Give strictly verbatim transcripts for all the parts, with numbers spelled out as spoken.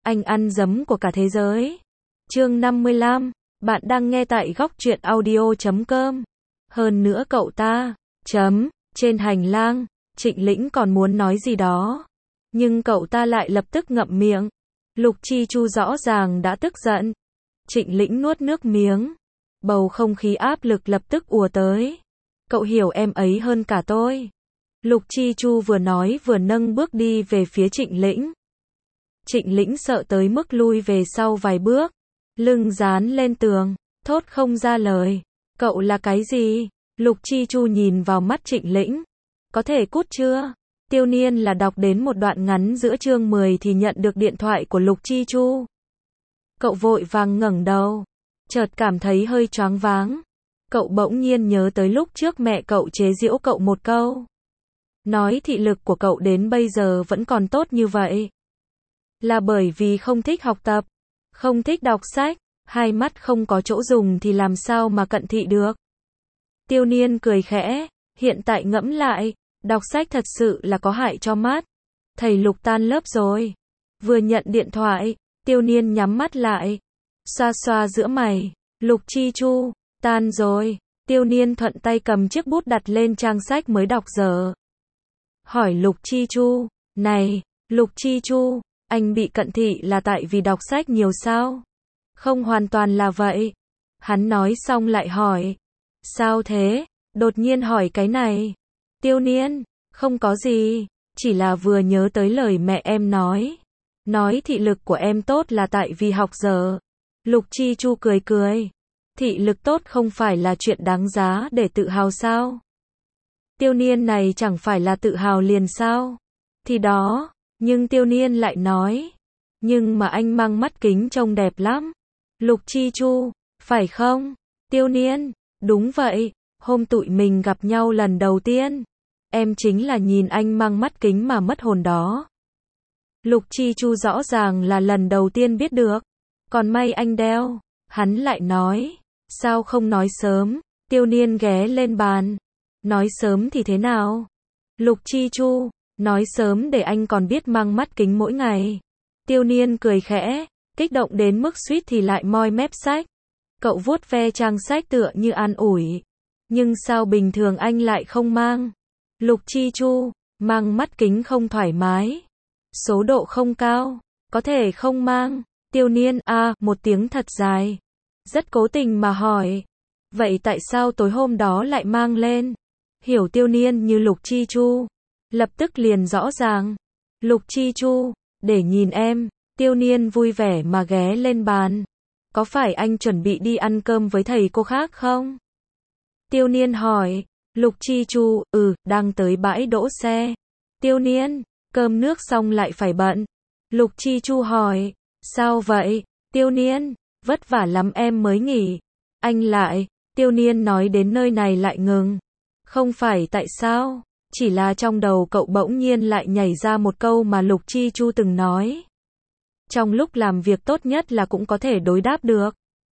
anh ăn dấm của cả thế giới. Chương năm mươi lăm, bạn đang nghe tại góc truyện audio chấm com. Hơn nữa cậu ta, chấm, trên hành lang, Trịnh Lĩnh còn muốn nói gì đó. Nhưng cậu ta lại lập tức ngậm miệng. Lục Chi Chu rõ ràng đã tức giận. Trịnh Lĩnh nuốt nước miếng. Bầu không khí áp lực lập tức ùa tới. Cậu hiểu em ấy hơn cả tôi. Lục Chi Chu vừa nói vừa nâng bước đi về phía Trịnh Lĩnh. Trịnh Lĩnh sợ tới mức lui về sau vài bước. Lưng dán lên tường, thốt không ra lời. Cậu là cái gì? Lục Chi Chu nhìn vào mắt Trịnh Lĩnh. Có thể cút chưa? Tiêu Niên là đọc đến một đoạn ngắn giữa chương mười thì nhận được điện thoại của Lục Chi Chu. Cậu vội vàng ngẩng đầu, chợt cảm thấy hơi choáng váng. Cậu bỗng nhiên nhớ tới lúc trước mẹ cậu chế giễu cậu một câu. Nói thị lực của cậu đến bây giờ vẫn còn tốt như vậy. Là bởi vì không thích học tập, không thích đọc sách, hai mắt không có chỗ dùng thì làm sao mà cận thị được. Tiêu Niên cười khẽ, hiện tại ngẫm lại, đọc sách thật sự là có hại cho mắt. Thầy Lục tan lớp rồi. Vừa nhận điện thoại, Tiêu Niên nhắm mắt lại, xoa xoa giữa mày. Lục Chi Chu, tan rồi. Tiêu Niên thuận tay cầm chiếc bút đặt lên trang sách mới đọc dở. Hỏi Lục Chi Chu, này, Lục Chi Chu, anh bị cận thị là tại vì đọc sách nhiều sao? Không hoàn toàn là vậy. Hắn nói xong lại hỏi. Sao thế? Đột nhiên hỏi cái này. Tiêu Niên, không có gì, chỉ là vừa nhớ tới lời mẹ em nói. Nói thị lực của em tốt là tại vì học dở. Lục Chi Chu cười cười. Thị lực tốt không phải là chuyện đáng giá để tự hào sao? Tiêu Niên này chẳng phải là tự hào liền sao? Thì đó, nhưng Tiêu Niên lại nói. Nhưng mà anh mang mắt kính trông đẹp lắm. Lục Chi Chu, phải không? Tiêu Niên, đúng vậy, hôm tụi mình gặp nhau lần đầu tiên. Em chính là nhìn anh mang mắt kính mà mất hồn đó. Lục Chi Chu rõ ràng là lần đầu tiên biết được. Còn may anh đeo. Hắn lại nói. Sao không nói sớm? Tiêu Niên ghé lên bàn. Nói sớm thì thế nào? Lục Chi Chu, nói sớm để anh còn biết mang mắt kính mỗi ngày. Tiêu Niên cười khẽ, kích động đến mức suýt thì lại moi mép sách. Cậu vuốt ve trang sách tựa như an ủi. Nhưng sao bình thường anh lại không mang? Lục Chi Chu, mang mắt kính không thoải mái. Số độ không cao, có thể không mang. Tiêu Niên, a, à, một tiếng thật dài. Rất cố tình mà hỏi. Vậy tại sao tối hôm đó lại mang lên? Hiểu Tiêu Niên như Lục Chi Chu. Lập tức liền rõ ràng. Lục Chi Chu, để nhìn em. Tiêu Niên vui vẻ mà ghé lên bàn. Có phải anh chuẩn bị đi ăn cơm với thầy cô khác không? Tiêu Niên hỏi. Lục Chi Chu, ừ, đang tới bãi đỗ xe. Tiêu Niên, cơm nước xong lại phải bận. Lục Chi Chu hỏi. Sao vậy? Tiêu Niên, vất vả lắm em mới nghỉ. Anh lại, Tiêu Niên nói đến nơi này lại ngừng. Không phải tại sao? Chỉ là trong đầu cậu bỗng nhiên lại nhảy ra một câu mà Lục Chi Chu từng nói. Trong lúc làm việc tốt nhất là cũng có thể đối đáp được.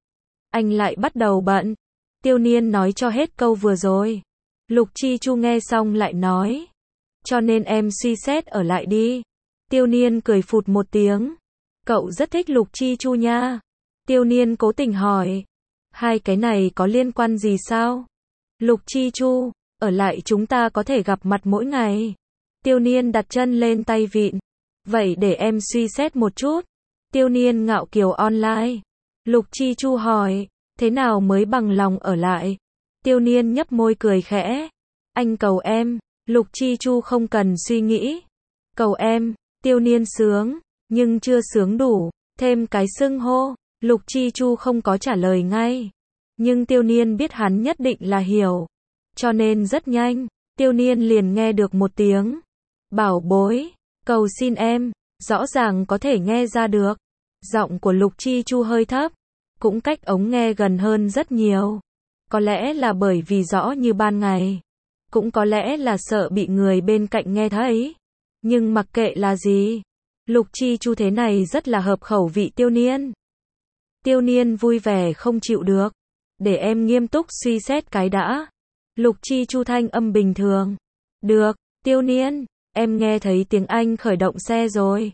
Anh lại bắt đầu bận. Tiêu Niên nói cho hết câu vừa rồi. Lục Chi Chu nghe xong lại nói. Cho nên em suy xét ở lại đi. Tiêu Niên cười phụt một tiếng. Cậu rất thích Lục Chi Chu nha. Tiêu Niên cố tình hỏi. Hai cái này có liên quan gì sao? Lục Chi Chu, ở lại chúng ta có thể gặp mặt mỗi ngày. Tiêu Niên đặt chân lên tay vịn. Vậy để em suy xét một chút. Tiêu Niên ngạo kiều online. Lục Chi Chu hỏi. Thế nào mới bằng lòng ở lại? Tiêu Niên nhấp môi cười khẽ. Anh cầu em. Lục Chi Chu không cần suy nghĩ. Cầu em. Tiêu Niên sướng. Nhưng chưa sướng đủ. Thêm cái xưng hô. Lục Chi Chu không có trả lời ngay. Nhưng Tiêu Niên biết hắn nhất định là hiểu. Cho nên rất nhanh. Tiêu Niên liền nghe được một tiếng. Bảo bối. Cầu xin em. Rõ ràng có thể nghe ra được. Giọng của Lục Chi Chu hơi thấp. Cũng cách ống nghe gần hơn rất nhiều. Có lẽ là bởi vì rõ như ban ngày. Cũng có lẽ là sợ bị người bên cạnh nghe thấy. Nhưng mặc kệ là gì. Lục Chi Chu thế này rất là hợp khẩu vị Tiêu Niên. Tiêu Niên vui vẻ không chịu được. Để em nghiêm túc suy xét cái đã. Lục Chi Chu thanh âm bình thường. Được, Tiêu Niên, em nghe thấy tiếng anh khởi động xe rồi.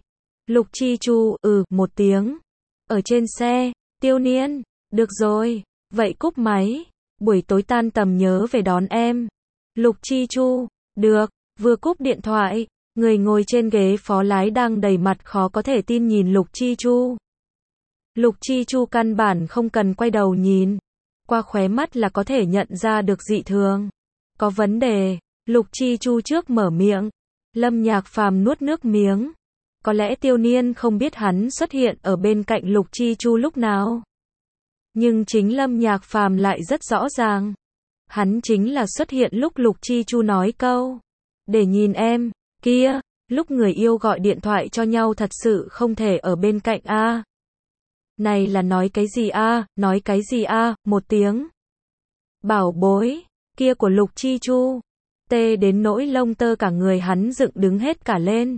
Lục Chi Chu, ừ, một tiếng. Ở trên xe, Tiêu Niên, được rồi, vậy cúp máy. Buổi tối tan tầm nhớ về đón em. Lục Chi Chu, được, vừa cúp điện thoại, người ngồi trên ghế phó lái đang đầy mặt khó có thể tin nhìn Lục Chi Chu. Lục Chi Chu căn bản không cần quay đầu nhìn, qua khóe mắt là có thể nhận ra được dị thường. Có vấn đề, Lục Chi Chu trước mở miệng. Lâm Nhạc Phàm nuốt nước miếng. Có lẽ Tiêu Niên không biết hắn xuất hiện ở bên cạnh Lục Chi Chu lúc nào. Nhưng chính Lâm Nhạc Phàm lại rất rõ ràng. Hắn chính là xuất hiện lúc Lục Chi Chu nói câu để nhìn em, kia, lúc người yêu gọi điện thoại cho nhau thật sự không thể ở bên cạnh a. Này là nói cái gì a, nói cái gì a, một tiếng. Bảo bối, kia của Lục Chi Chu, tê đến nỗi lông tơ cả người hắn dựng đứng hết cả lên.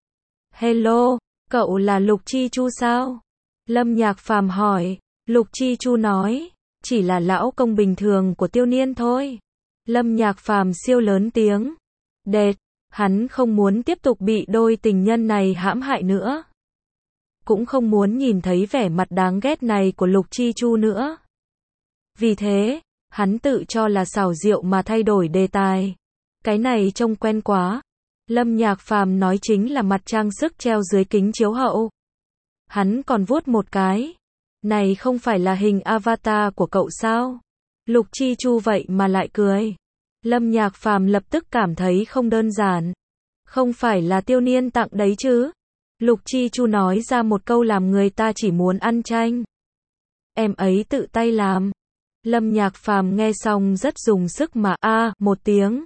Hello, cậu là Lục Chi Chu sao? Lâm Nhạc Phàm hỏi. Lục Chi Chu nói, chỉ là lão công bình thường của Tiêu Niên thôi. Lâm Nhạc Phàm siêu lớn tiếng. Đệt, hắn không muốn tiếp tục bị đôi tình nhân này hãm hại nữa. Cũng không muốn nhìn thấy vẻ mặt đáng ghét này của Lục Chi Chu nữa. Vì thế, hắn tự cho là xảo diệu mà thay đổi đề tài. Cái này trông quen quá. Lâm Nhạc Phàm nói chính là mặt trang sức treo dưới kính chiếu hậu. Hắn còn vuốt một cái. Này không phải là hình avatar của cậu sao? Lục Chi Chu vậy mà lại cười. Lâm Nhạc Phàm lập tức cảm thấy không đơn giản. Không phải là Tiêu Niên tặng đấy chứ? Lục Chi Chu nói ra một câu làm người ta chỉ muốn ăn chanh. Em ấy tự tay làm. Lâm Nhạc Phàm nghe xong rất dùng sức mà a à, một tiếng.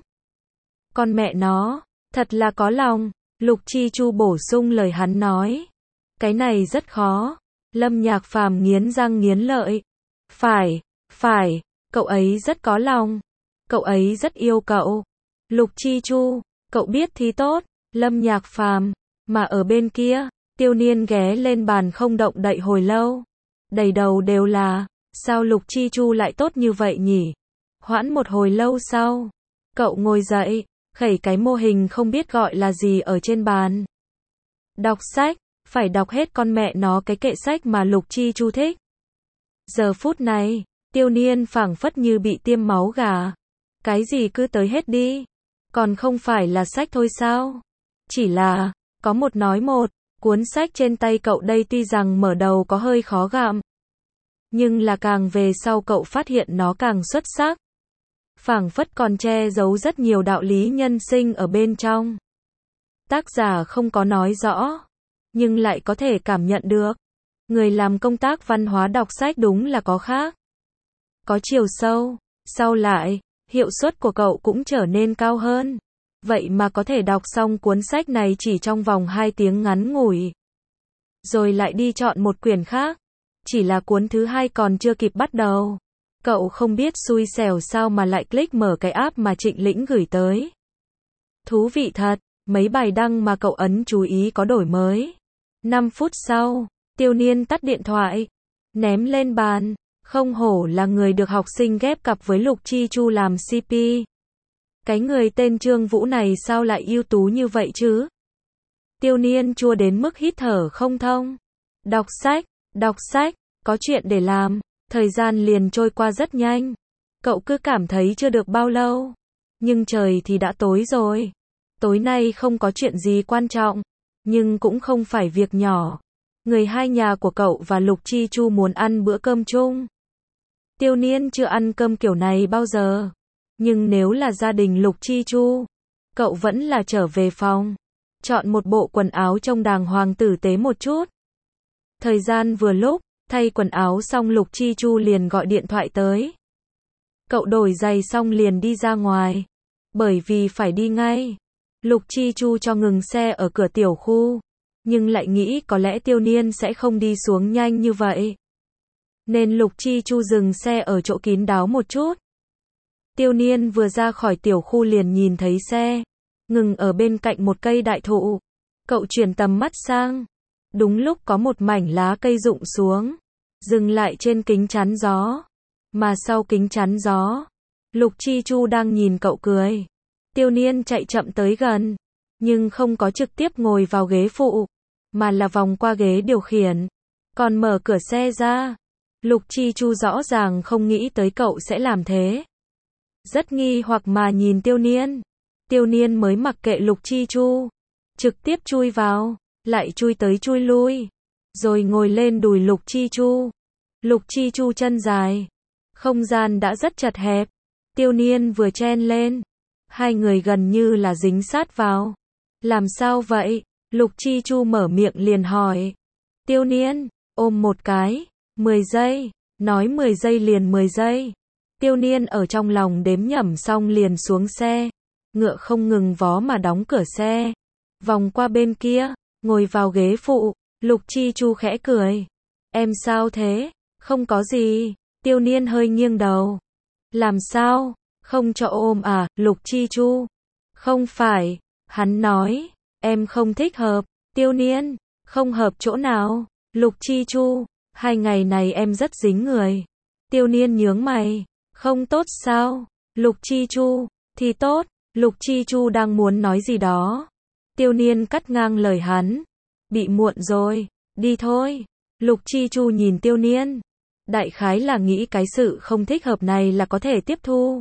Con mẹ nó, thật là có lòng. Lục Chi Chu bổ sung lời hắn nói. Cái này rất khó. Lâm Nhạc Phàm nghiến răng nghiến lợi. Phải, phải, cậu ấy rất có lòng. Cậu ấy rất yêu cậu. Lục Chi Chu, cậu biết thì tốt. Lâm Nhạc Phàm, mà ở bên kia, Tiêu Niên ghé lên bàn không động đậy hồi lâu. Đầy đầu đều là, sao Lục Chi Chu lại tốt như vậy nhỉ? Hoãn một hồi lâu sau, cậu ngồi dậy, khẩy cái mô hình không biết gọi là gì ở trên bàn. Đọc sách, phải đọc hết con mẹ nó cái kệ sách mà Lục Chi Chu thích. Giờ phút này, Tiêu Niên phảng phất như bị tiêm máu gà. Cái gì cứ tới hết đi. Còn không phải là sách thôi sao? Chỉ là, có một nói một, cuốn sách trên tay cậu đây tuy rằng mở đầu có hơi khó gặm. Nhưng là càng về sau cậu phát hiện nó càng xuất sắc. Phảng phất còn che giấu rất nhiều đạo lý nhân sinh ở bên trong. Tác giả không có nói rõ, nhưng lại có thể cảm nhận được. Người làm công tác văn hóa đọc sách đúng là có khác. Có chiều sâu, sau lại, hiệu suất của cậu cũng trở nên cao hơn. Vậy mà có thể đọc xong cuốn sách này chỉ trong vòng hai tiếng ngắn ngủi. Rồi lại đi chọn một quyển khác. Chỉ là cuốn thứ hai còn chưa kịp bắt đầu. Cậu không biết xui xẻo sao mà lại click mở cái app mà Trịnh Lĩnh gửi tới. Thú vị thật, mấy bài đăng mà cậu ấn chú ý có đổi mới. năm phút sau, Tiêu Niên tắt điện thoại, ném lên bàn. Không hổ là người được học sinh ghép cặp với Lục Chi Chu làm xê pê. Cái người tên Trương Vũ này sao lại ưu tú như vậy chứ? Tiêu Niên chua đến mức hít thở không thông. Đọc sách, đọc sách, có chuyện để làm, thời gian liền trôi qua rất nhanh. Cậu cứ cảm thấy chưa được bao lâu. Nhưng trời thì đã tối rồi. Tối nay không có chuyện gì quan trọng, nhưng cũng không phải việc nhỏ. Người hai nhà của cậu và Lục Chi Chu muốn ăn bữa cơm chung. Tiêu Niên chưa ăn cơm kiểu này bao giờ. Nhưng nếu là gia đình Lục Chi Chu, cậu vẫn là trở về phòng. Chọn một bộ quần áo trông đàng hoàng tử tế một chút. Thời gian vừa lúc, thay quần áo xong Lục Chi Chu liền gọi điện thoại tới. Cậu đổi giày xong liền đi ra ngoài. Bởi vì phải đi ngay. Lục Chi Chu cho ngừng xe ở cửa tiểu khu. Nhưng lại nghĩ có lẽ Tiêu Niên sẽ không đi xuống nhanh như vậy. Nên Lục Chi Chu dừng xe ở chỗ kín đáo một chút. Tiêu Niên vừa ra khỏi tiểu khu liền nhìn thấy xe ngừng ở bên cạnh một cây đại thụ. Cậu chuyển tầm mắt sang. Đúng lúc có một mảnh lá cây rụng xuống, dừng lại trên kính chắn gió. Mà sau kính chắn gió, Lục Chi Chu đang nhìn cậu cười. Tiêu Niên chạy chậm tới gần, nhưng không có trực tiếp ngồi vào ghế phụ. mà là vòng qua ghế điều khiển, còn mở cửa xe ra. Lục Chi Chu rõ ràng không nghĩ tới cậu sẽ làm thế. Rất nghi hoặc mà nhìn Tiêu Niên. Tiêu Niên mới mặc kệ Lục Chi Chu, trực tiếp chui vào, lại chui tới chui lui, rồi ngồi lên đùi Lục Chi Chu. Lục Chi Chu chân dài, không gian đã rất chật hẹp. Tiêu Niên vừa chen lên, hai người gần như là dính sát vào. Làm sao vậy? Lục Chi Chu mở miệng liền hỏi. Tiêu Niên, ôm một cái, mười giây, nói mười giây liền mười giây. Tiêu Niên ở trong lòng đếm nhẩm xong liền xuống xe, ngựa không ngừng vó mà đóng cửa xe. Vòng qua bên kia, ngồi vào ghế phụ, Lục Chi Chu khẽ cười. Em sao thế? Không có gì. Tiêu Niên hơi nghiêng đầu. Làm sao? Không cho ôm à? Lục Chi Chu. Không phải. Hắn nói. Em không thích hợp. Tiêu Niên. Không hợp chỗ nào? Lục Chi Chu. Hai ngày này em rất dính người. Tiêu Niên nhướng mày. Không tốt sao? Lục Chi Chu. Thì tốt. Lục Chi Chu đang muốn nói gì đó. Tiêu Niên cắt ngang lời hắn. Bị muộn rồi. Đi thôi. Lục Chi Chu nhìn Tiêu Niên. Đại khái là nghĩ cái sự không thích hợp này là có thể tiếp thu,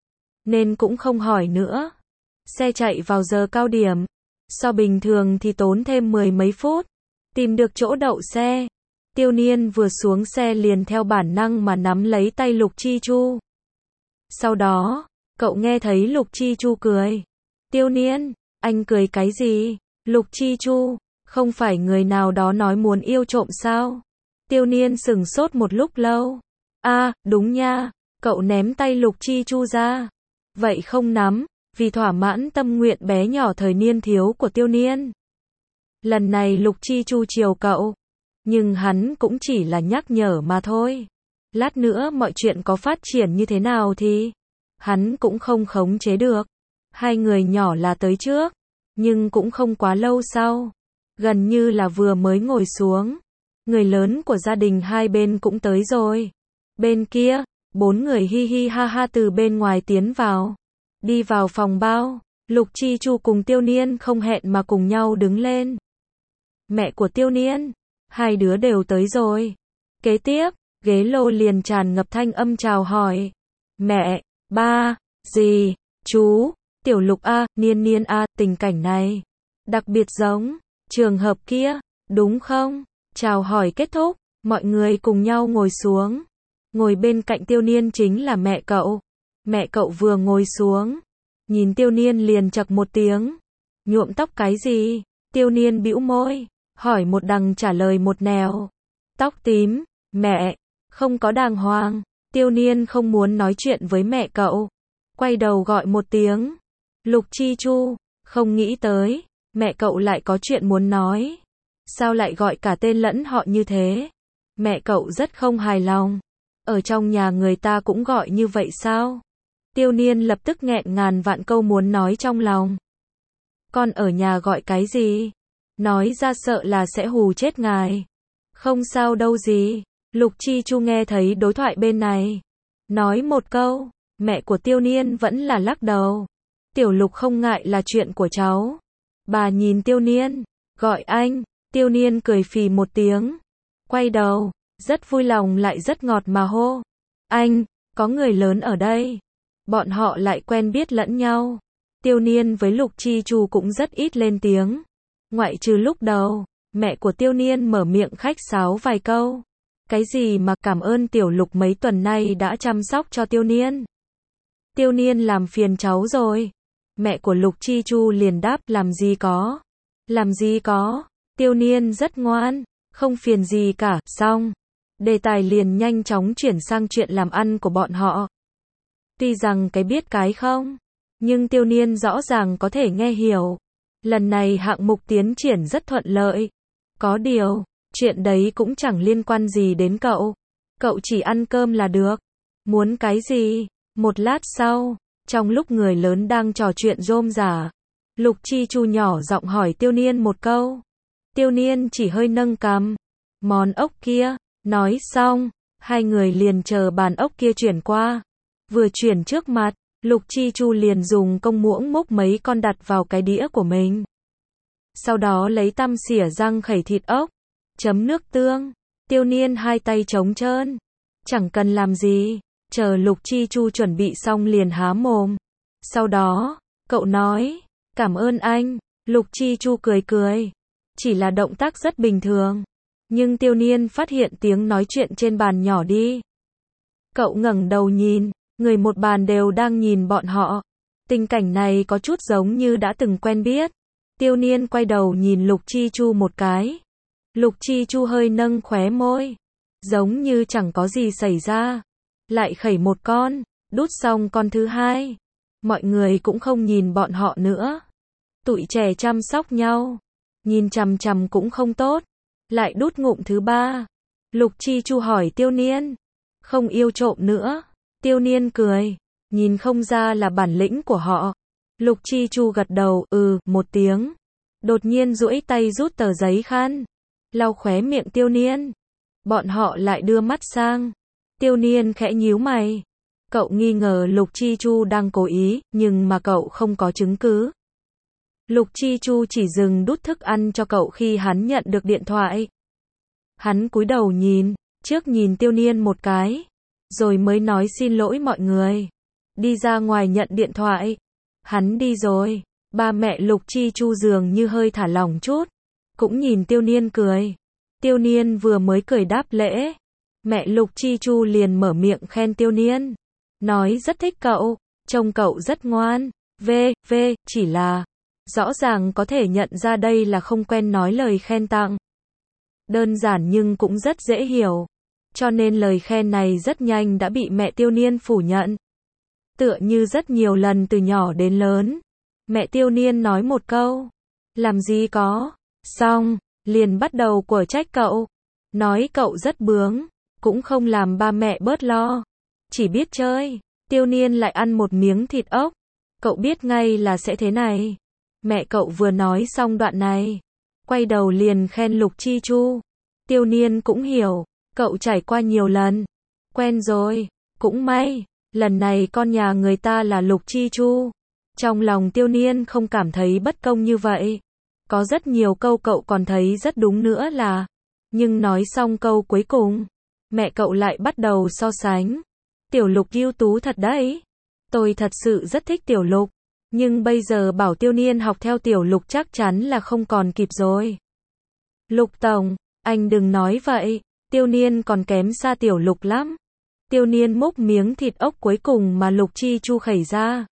nên cũng không hỏi nữa. Xe chạy vào giờ cao điểm, so bình thường thì tốn thêm mười mấy phút. Tìm được chỗ đậu xe, Tiêu Niên vừa xuống xe liền theo bản năng mà nắm lấy tay Lục Chi Chu. Sau đó, cậu nghe thấy Lục Chi Chu cười. Tiêu Niên, anh cười cái gì? Lục Chi Chu, không phải người nào đó nói muốn yêu trộm sao? Tiêu Niên sừng sốt một lúc lâu. A, à, đúng nha. Cậu ném tay Lục Chi Chu ra. Vậy không nắm, vì thỏa mãn tâm nguyện bé nhỏ thời niên thiếu của Tiêu Niên. Lần này Lục Chi Chu chiều cậu, nhưng hắn cũng chỉ là nhắc nhở mà thôi. Lát nữa mọi chuyện có phát triển như thế nào thì hắn cũng không khống chế được. Hai người nhỏ là tới trước, nhưng cũng không quá lâu sau. Gần như là vừa mới ngồi xuống, người lớn của gia đình hai bên cũng tới rồi. Bên kia, bốn người hi hi ha ha từ bên ngoài tiến vào. Đi vào phòng bao, Lục Chi Chu cùng Tiêu Niên không hẹn mà cùng nhau đứng lên. Mẹ của Tiêu Niên, hai đứa đều tới rồi. Kế tiếp, ghế lô liền tràn ngập thanh âm chào hỏi. Mẹ, ba, dì, chú, Tiểu Lục a, Niên Niên a, tình cảnh này đặc biệt giống trường hợp kia, đúng không? Chào hỏi kết thúc, mọi người cùng nhau ngồi xuống. Ngồi bên cạnh Tiêu Niên chính là mẹ cậu. Mẹ cậu vừa ngồi xuống, nhìn Tiêu Niên liền chậc một tiếng. Nhuộm tóc cái gì? Tiêu Niên bĩu môi, hỏi một đằng trả lời một nẻo. Tóc tím, mẹ, không có đàng hoàng. Tiêu Niên không muốn nói chuyện với mẹ cậu, quay đầu gọi một tiếng. Lục Chi Chu, không nghĩ tới, mẹ cậu lại có chuyện muốn nói. Sao lại gọi cả tên lẫn họ như thế? Mẹ cậu rất không hài lòng. Ở trong nhà người ta cũng gọi như vậy sao? Tiêu Niên lập tức nghẹn ngàn vạn câu muốn nói trong lòng. Con ở nhà gọi cái gì? Nói ra sợ là sẽ hù chết ngài. Không sao đâu gì. Lục Chi Chu nghe thấy đối thoại bên này, nói một câu. Mẹ của Tiêu Niên vẫn là lắc đầu. Tiểu Lục không ngại là chuyện của cháu. Bà nhìn Tiêu Niên, gọi anh. Tiêu Niên cười phì một tiếng, quay đầu, rất vui lòng lại rất ngọt mà hô. Anh, có người lớn ở đây. Bọn họ lại quen biết lẫn nhau. Tiêu Niên với Lục Chi Chu cũng rất ít lên tiếng. Ngoại trừ lúc đầu, mẹ của Tiêu Niên mở miệng khách sáo vài câu. Cái gì mà cảm ơn Tiểu Lục mấy tuần nay đã chăm sóc cho Tiêu Niên. Tiêu Niên làm phiền cháu rồi. Mẹ của Lục Chi Chu liền đáp làm gì có. Làm gì có. Tiêu Niên rất ngoan, không phiền gì cả. Xong, đề tài liền nhanh chóng chuyển sang chuyện làm ăn của bọn họ. Tuy rằng cái biết cái không, nhưng Tiêu Niên rõ ràng có thể nghe hiểu. Lần này hạng mục tiến triển rất thuận lợi. Có điều, chuyện đấy cũng chẳng liên quan gì đến cậu. Cậu chỉ ăn cơm là được. Muốn cái gì? Một lát sau, trong lúc người lớn đang trò chuyện rôm rả, Lục Chi Chu nhỏ giọng hỏi Tiêu Niên một câu. Tiêu Niên chỉ hơi nâng cằm. Món ốc kia. Nói xong, hai người liền chờ bàn ốc kia chuyển qua. Vừa chuyển trước mặt, Lục Chi Chu liền dùng công muỗng múc mấy con đặt vào cái đĩa của mình. Sau đó lấy tăm xỉa răng khẩy thịt ốc, chấm nước tương. Tiêu Niên hai tay trống trơn, chẳng cần làm gì, chờ Lục Chi Chu chuẩn bị xong liền há mồm. Sau đó, cậu nói, cảm ơn anh. Lục Chi Chu cười cười, chỉ là động tác rất bình thường. Nhưng Tiêu Niên phát hiện tiếng nói chuyện trên bàn nhỏ đi. Cậu ngẩng đầu nhìn, người một bàn đều đang nhìn bọn họ. Tình cảnh này có chút giống như đã từng quen biết. Tiêu Niên quay đầu nhìn Lục Chi Chu một cái. Lục Chi Chu hơi nâng khóe môi, giống như chẳng có gì xảy ra. Lại khẩy một con, đút xong con thứ hai. Mọi người cũng không nhìn bọn họ nữa. Tụi trẻ chăm sóc nhau, nhìn chằm chằm cũng không tốt. Lại đút ngụm thứ ba. Lục Chi Chu hỏi Tiêu Niên, không yêu trộm nữa. Tiêu Niên cười, nhìn không ra là bản lĩnh của họ. Lục Chi Chu gật đầu, ừ, một tiếng. Đột nhiên duỗi tay rút tờ giấy khăn, lau khóe miệng Tiêu Niên. Bọn họ lại đưa mắt sang. Tiêu Niên khẽ nhíu mày. Cậu nghi ngờ Lục Chi Chu đang cố ý, nhưng mà cậu không có chứng cứ. Lục Chi Chu chỉ dừng đút thức ăn cho cậu khi hắn nhận được điện thoại. Hắn cúi đầu nhìn, trước nhìn Tiêu Niên một cái, rồi mới nói xin lỗi mọi người. Đi ra ngoài nhận điện thoại. Hắn đi rồi, ba mẹ Lục Chi Chu dường như hơi thả lỏng chút, cũng nhìn Tiêu Niên cười. Tiêu Niên vừa mới cười đáp lễ, mẹ Lục Chi Chu liền mở miệng khen Tiêu Niên, nói rất thích cậu, trông cậu rất ngoan, v, v, chỉ là, rõ ràng có thể nhận ra đây là không quen nói lời khen tặng. Đơn giản nhưng cũng rất dễ hiểu, cho nên lời khen này rất nhanh đã bị mẹ Tiêu Niên phủ nhận. Tựa như rất nhiều lần từ nhỏ đến lớn, mẹ Tiêu Niên nói một câu, làm gì có, xong, liền bắt đầu quở trách cậu, nói cậu rất bướng, cũng không làm ba mẹ bớt lo, chỉ biết chơi. Tiêu Niên lại ăn một miếng thịt ốc, cậu biết ngay là sẽ thế này. Mẹ cậu vừa nói xong đoạn này, quay đầu liền khen Lục Chi Chu. Tiêu Niên cũng hiểu, cậu trải qua nhiều lần, quen rồi, cũng may, lần này con nhà người ta là Lục Chi Chu. Trong lòng Tiêu Niên không cảm thấy bất công như vậy. Có rất nhiều câu cậu còn thấy rất đúng nữa là, nhưng nói xong câu cuối cùng, mẹ cậu lại bắt đầu so sánh. Tiểu Lục ưu tú thật đấy. Tôi thật sự rất thích Tiểu Lục, nhưng bây giờ bảo Tiêu Niên học theo Tiểu Lục chắc chắn là không còn kịp rồi. Lục Tổng, anh đừng nói vậy, Tiêu Niên còn kém xa Tiểu Lục lắm. Tiêu Niên múc miếng thịt ốc cuối cùng mà Lục Chi Chu khẩy ra,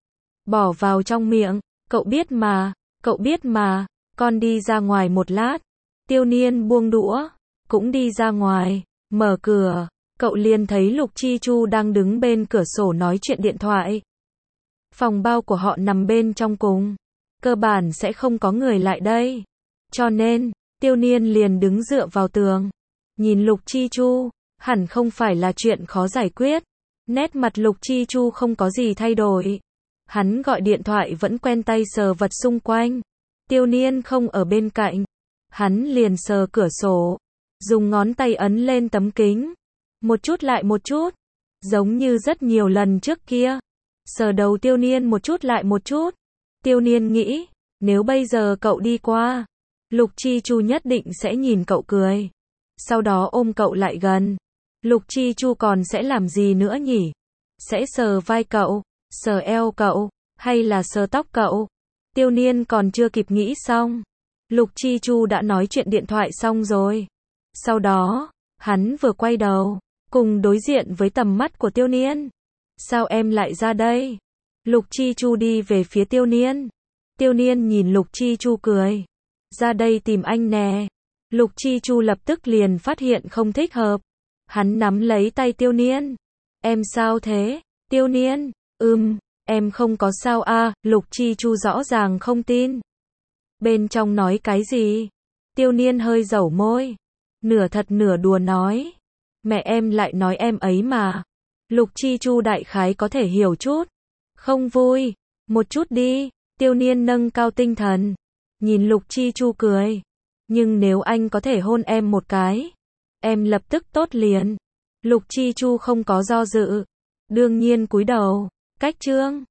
bỏ vào trong miệng. Cậu biết mà, cậu biết mà, con đi ra ngoài một lát. Tiêu Niên buông đũa, cũng đi ra ngoài, mở cửa, cậu liền thấy Lục Chi Chu đang đứng bên cửa sổ nói chuyện điện thoại. Phòng bao của họ nằm bên trong cùng, cơ bản sẽ không có người lại đây. Cho nên, Tiêu Niên liền đứng dựa vào tường, nhìn Lục Chi Chu, hẳn không phải là chuyện khó giải quyết. Nét mặt Lục Chi Chu không có gì thay đổi. Hắn gọi điện thoại vẫn quen tay sờ vật xung quanh. Tiêu Niên không ở bên cạnh. Hắn liền sờ cửa sổ, dùng ngón tay ấn lên tấm kính. Một chút lại một chút, giống như rất nhiều lần trước kia. Sờ đầu Tiêu Niên một chút lại một chút. Tiêu Niên nghĩ, nếu bây giờ cậu đi qua, Lục Chi Chu nhất định sẽ nhìn cậu cười. Sau đó ôm cậu lại gần. Lục Chi Chu còn sẽ làm gì nữa nhỉ? Sẽ sờ vai cậu, sờ eo cậu, hay là sờ tóc cậu? Tiêu Niên còn chưa kịp nghĩ xong, Lục Chi Chu đã nói chuyện điện thoại xong rồi. Sau đó, hắn vừa quay đầu, cùng đối diện với tầm mắt của Tiêu Niên. Sao em lại ra đây? Lục Chi Chu đi về phía Tiêu Niên. Tiêu Niên nhìn Lục Chi Chu cười. Ra đây tìm anh nè. Lục Chi Chu lập tức liền phát hiện không thích hợp. Hắn nắm lấy tay Tiêu Niên. Em sao thế? Tiêu Niên, ừm, em không có sao à, Lục Chi Chu rõ ràng không tin. Bên trong nói cái gì? Tiêu Niên hơi dẩu môi, nửa thật nửa đùa nói. Mẹ em lại nói em ấy mà. Lục Chi Chu đại khái có thể hiểu chút. Không vui, một chút đi. Tiêu Niên nâng cao tinh thần, nhìn Lục Chi Chu cười. Nhưng nếu anh có thể hôn em một cái, em lập tức tốt liền. Lục Chi Chu không có do dự, đương nhiên cúi đầu. Cách chương